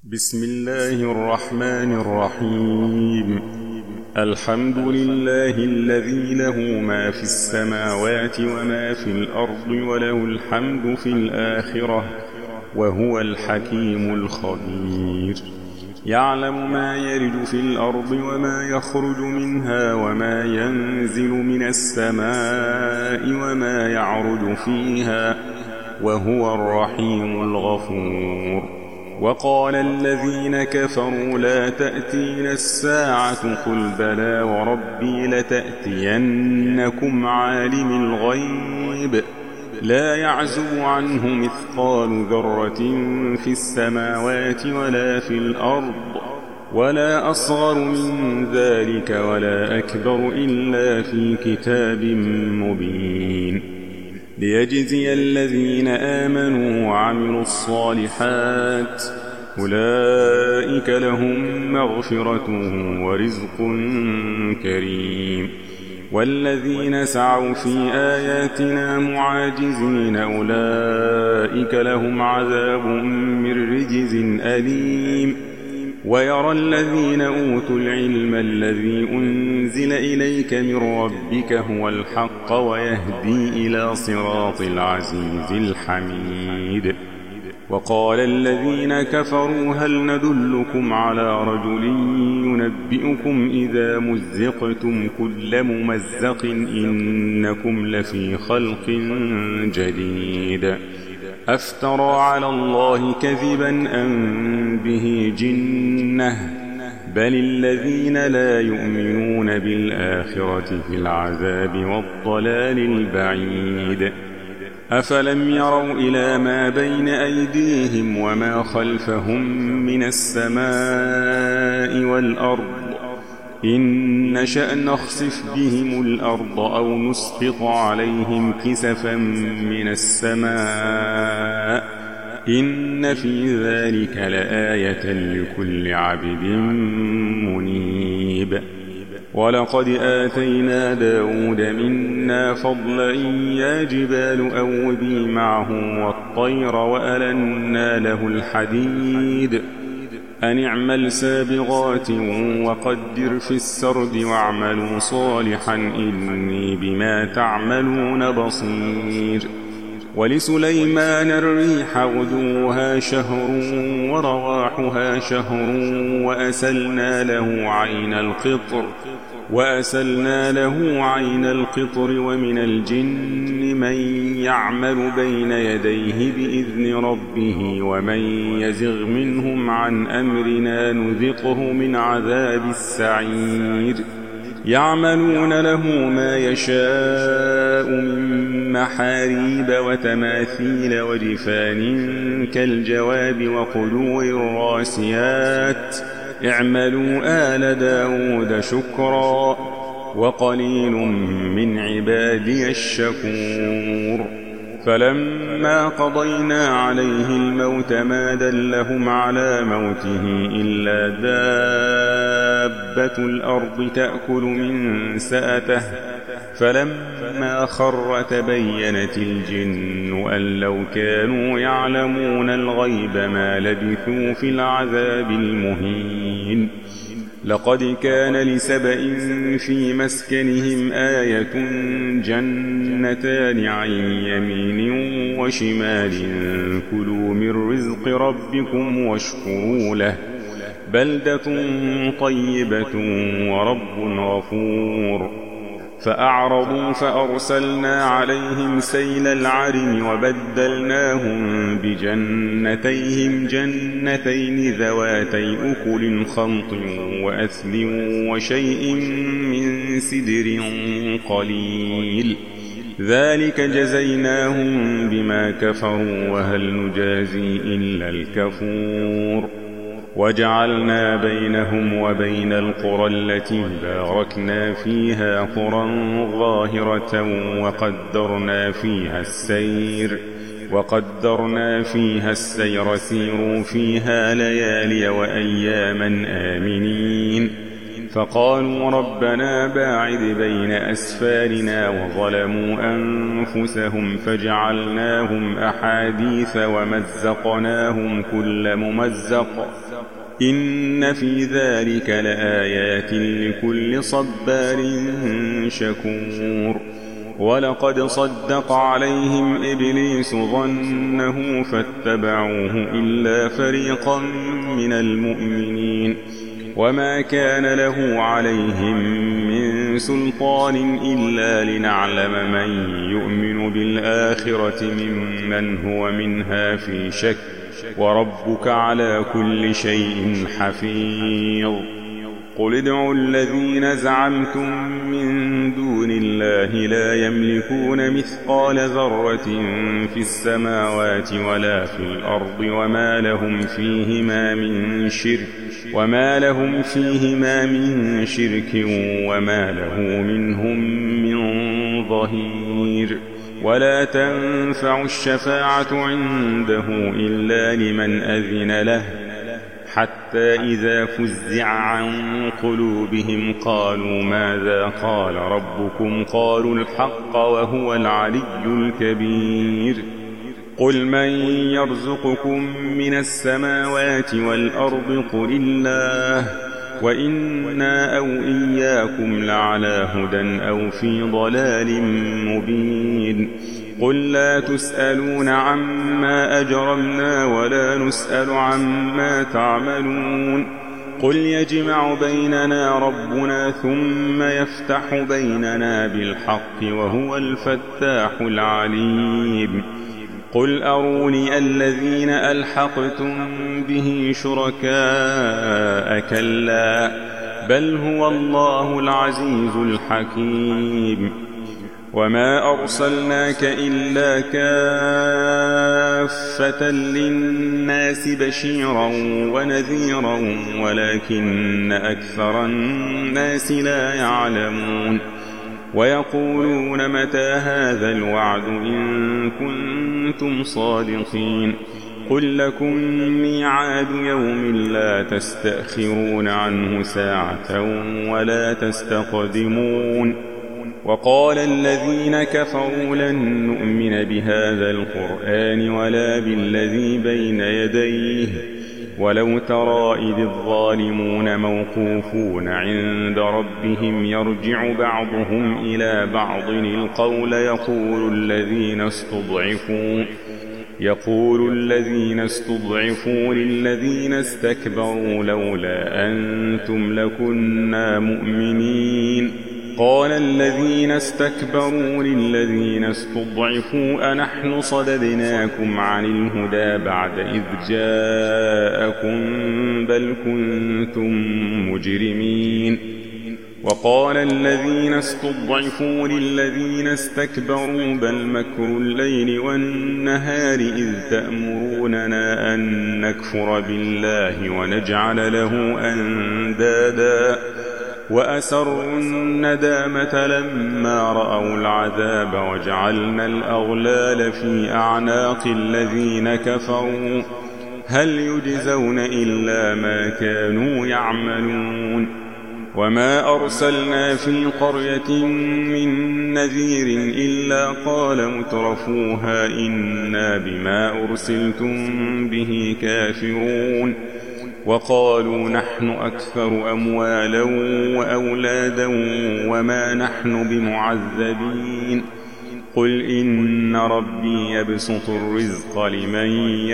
بسم الله الرحمن الرحيم. الحمد لله الذي له ما في السماوات وما في الأرض وله الحمد في الآخرة وهو الحكيم الخبير. يعلم ما يرد في الأرض وما يخرج منها وما ينزل من السماء وما يعرج فيها وهو الرحيم الغفور. وقال الذين كفروا لا تأتينا الساعة قل بلى وربي لتأتينكم عالم الغيب لا يعزب عنه مثقال ذرة في السماوات ولا في الأرض ولا أصغر من ذلك ولا أكبر إلا في كتاب مبين ليجزي الذين آمنوا وعملوا الصالحات أولئك لهم مغفرة ورزق كريم. والذين سعوا في آياتنا معاجزين أولئك لهم عذاب من رجز أليم. ويرى الذين أوتوا العلم الذي أنزل إليك من ربك هو الحق ويهدي إلى صراط العزيز الحميد. وقال الذين كفروا هل ندلكم على رجل ينبئكم إذا مزقتم كل ممزق إنكم لفي خلق جديد أفترى على الله كذبا أم به جنة بل الذين لا يؤمنون بالآخرة في العذاب والضلال البعيد. أفلم يروا إلى ما بين أيديهم وما خلفهم من السماء والأرض إن نشأ نخسف بهم الأرض أو نسقط عليهم كسفا من السماء إن في ذلك لآية لكل عبد منيب. ولقد آتينا داود منا فضلا يا جبال أوبي معه والطير وألنا له الحديد أن اعمل سابغات وقدر في السرد واعملوا صالحا إني بما تعملون بصير. ولسليمان الريح غدوها شهر ورواحها شهر وأسلنا له عين القطر ومن الجن من يعمل بين يديه بإذن ربه ومن يزغ منهم عن أمرنا نذقه من عذاب السعير. يعملون له ما يشاء من محاريب وتماثيل وجفان كالجواب وقدور الراسيات اعملوا آل داود شكرا وقليل من عبادي الشكور. فلما قضينا عليه الموت ما دلهم على موته إلا دابة الأرض تأكل من سأته فلما خر تبينت الجن أن لو كانوا يعلمون الغيب ما لبثوا في العذاب المهين. لقد كان لسبإ في مسكنهم آية جنتان عن يمين وشمال كلوا من رزق ربكم واشكروا له بلدة طيبة ورب غفور. فأعرضوا فأرسلنا عليهم سيل العرم وبدلناهم بجنتيهم جنتين ذواتي أكل خمط وأثل وشيء من سدر قليل ذلك جزيناهم بما كفروا وهل نجازي إلا الكفور. وجعلنا بينهم وبين القرى التي باركنا فيها قرى ظاهرة وقدرنا فيها السير سيروا فيها ليالي وأياما آمنين فقالوا ربنا باعد بين أسفارنا وظلموا أنفسهم فجعلناهم أحاديث ومزقناهم كل ممزق إن في ذلك لآيات لكل صبار شكور ولقد صدق عليهم إبليس ظنه فاتبعوه إلا فريقا من المؤمنين وما كان له عليهم من سلطان إلا لنعلم من يؤمن بالآخرة ممن هو منها في شك وربك على كل شيء حفيظ قل ادعوا الذين زعمتم من دون الله لا يملكون مثقال ذرة في السماوات ولا في الأرض وما لهم فيهما من شرك وما له منهم من ظهير ولا تنفع الشفاعة عنده إلا لمن أذن له حتى إذا فزع عن قلوبهم قالوا ماذا قال ربكم قالوا الحق وهو العلي الكبير قل من يرزقكم من السماوات والأرض قل الله وإنا أو إياكم لعلى هدى أو في ضلال مبين قل لا تسألون عما أجرمنا ولا نسأل عما تعملون قل يجمع بيننا ربنا ثم يفتح بيننا بالحق وهو الفتاح العليم قل أروني الذين ألحقتم به شركاء كلا بل هو الله العزيز الحكيم وما أرسلناك إلا كافة للناس بشيرا ونذيرا ولكن أكثر الناس لا يعلمون ويقولون متى هذا الوعد إن كنتم صادقين قل لكم ميعاد يوم لا تستأخرون عنه ساعة ولا تستقدمون وقال الذين كفروا لن نؤمن بهذا القرآن ولا بالذي بين يديه ولو ترى إذ الظالمون موقوفون عند ربهم يرجع بعضهم إلى بعض القول يقول الذين استضعفوا للذين استكبروا لولا أنتم لكنا مؤمنين قال الذين استكبروا للذين استضعفوا أنحن صددناكم عن الهدى بعد إذ جاءكم بل كنتم مجرمين وقال الذين استضعفوا للذين استكبروا بل مكر الليل والنهار إذ تأمروننا أن نكفر بالله ونجعل له أندادا وأسروا الندامة لما رأوا العذاب وجعلنا الأغلال في أعناق الذين كفروا هل يجزون إلا ما كانوا يعملون وما أرسلنا في قرية من نذير إلا قال مترفوها إنا بما أرسلتم به كافرون وقالوا نحن أكثر أموالا وأولادا وما نحن بمعذبين قل إن ربي يبسط الرزق لمن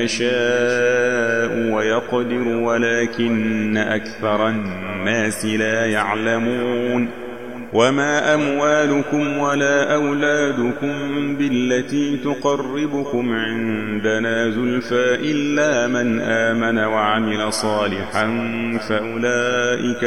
يشاء ويقدر ولكن أكثر الناس لا يعلمون وما أموالكم ولا أولادكم بالتي تقربكم عندنا زلفى إلا من آمن وعمل صالحا فأولئك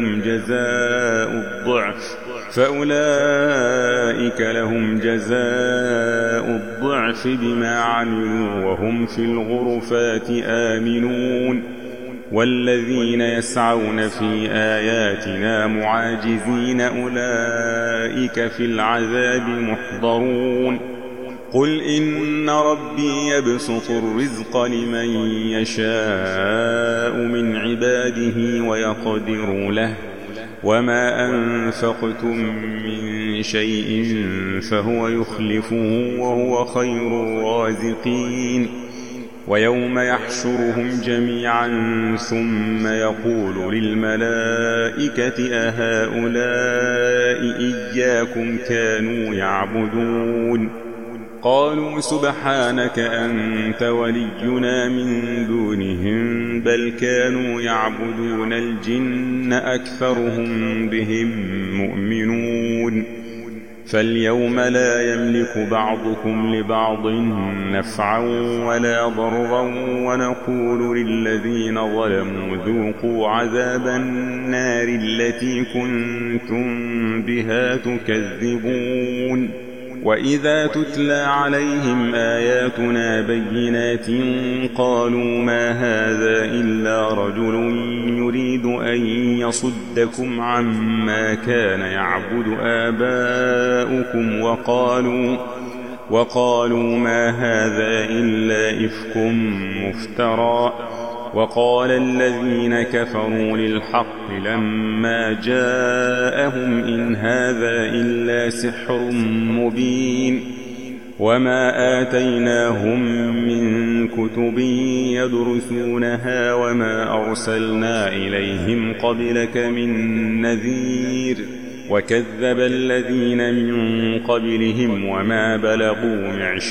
لهم جزاء الضعف بما عملوا وهم في الغرفات آمنون والذين يسعون في آياتنا معاجزين أولئك في العذاب محضرون قل إن ربي يبسط الرزق لمن يشاء من عباده ويقدر له وما أنفقتم من شيء فهو يخلفه وهو خير الرازقين. ويوم يحشرهم جميعا ثم يقول للملائكة أهؤلاء إياكم كانوا يعبدون؟ قالوا سبحانك أنت ولينا من دونهم بل كانوا يعبدون الجن أكثرهم بهم مؤمنون. فاليوم لا يملك بعضكم لبعض نفعا ولا ضرا ونقول للذين ظلموا ذوقوا عذاب النار التي كنتم بها تكذبون. وإذا تتلى عليهم آياتنا بينات قالوا ما هذا إلا رجل يريد أن يصدكم عما كان يعبد آباؤكم وقالوا ما هذا إلا إفك مفترى. وقال الذين كفروا للحق لما جاءهم إن هذا إلا سحر مبين. وما آتيناهم من كتب يدرسونها وما أرسلنا إليهم قبلك من نذير. وكذب الذين من قبلهم وما بلغوا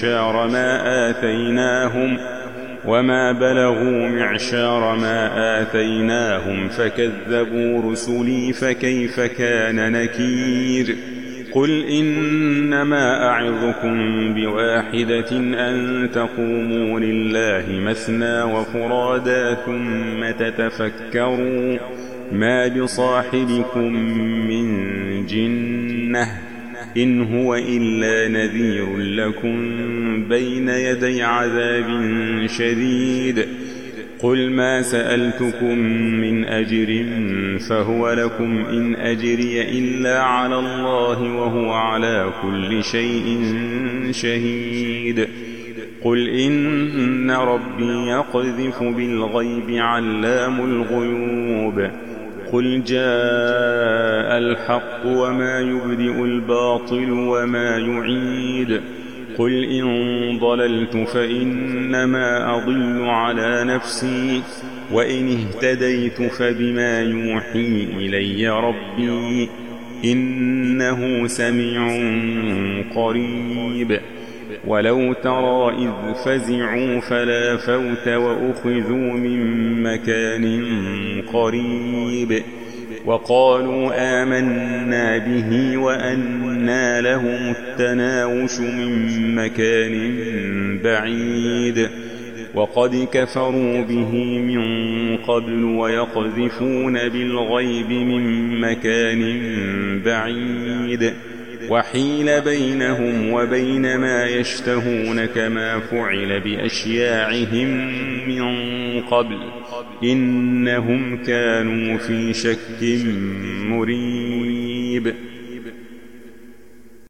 معشار ما آتيناهم فكذبوا رسلي فكيف كان نكير. قل إنما أعظكم بواحدة أن تقوموا لله مثنى وفرادا ثم تتفكروا ما بصاحبكم من جنة إن هو إلا نذير لكم بين يدي عذاب شديد. قل ما سألتكم من أجر فهو لكم إن أجري إلا على الله وهو على كل شيء شهيد. قل إن ربي يقذف بالغيب علام الغيوب. قل جاء الحق وما يبدئ الباطل وما يعيد. قل إن ضللت فإنما أضل على نفسي وإن اهتديت فبما يوحي إلي ربي إنه سميع قريب. ولو ترى إذ فزعوا فلا فوت وأخذوا من مكان قريب وقالوا آمنا به وأنى لهم التناوش من مكان بعيد. وقد كفروا به من قبل ويقذفون بالغيب من مكان بعيد. وحيل بينهم وبين ما يشتهون كما فعل بأشياعهم من قبل إنهم كانوا في شك مريب.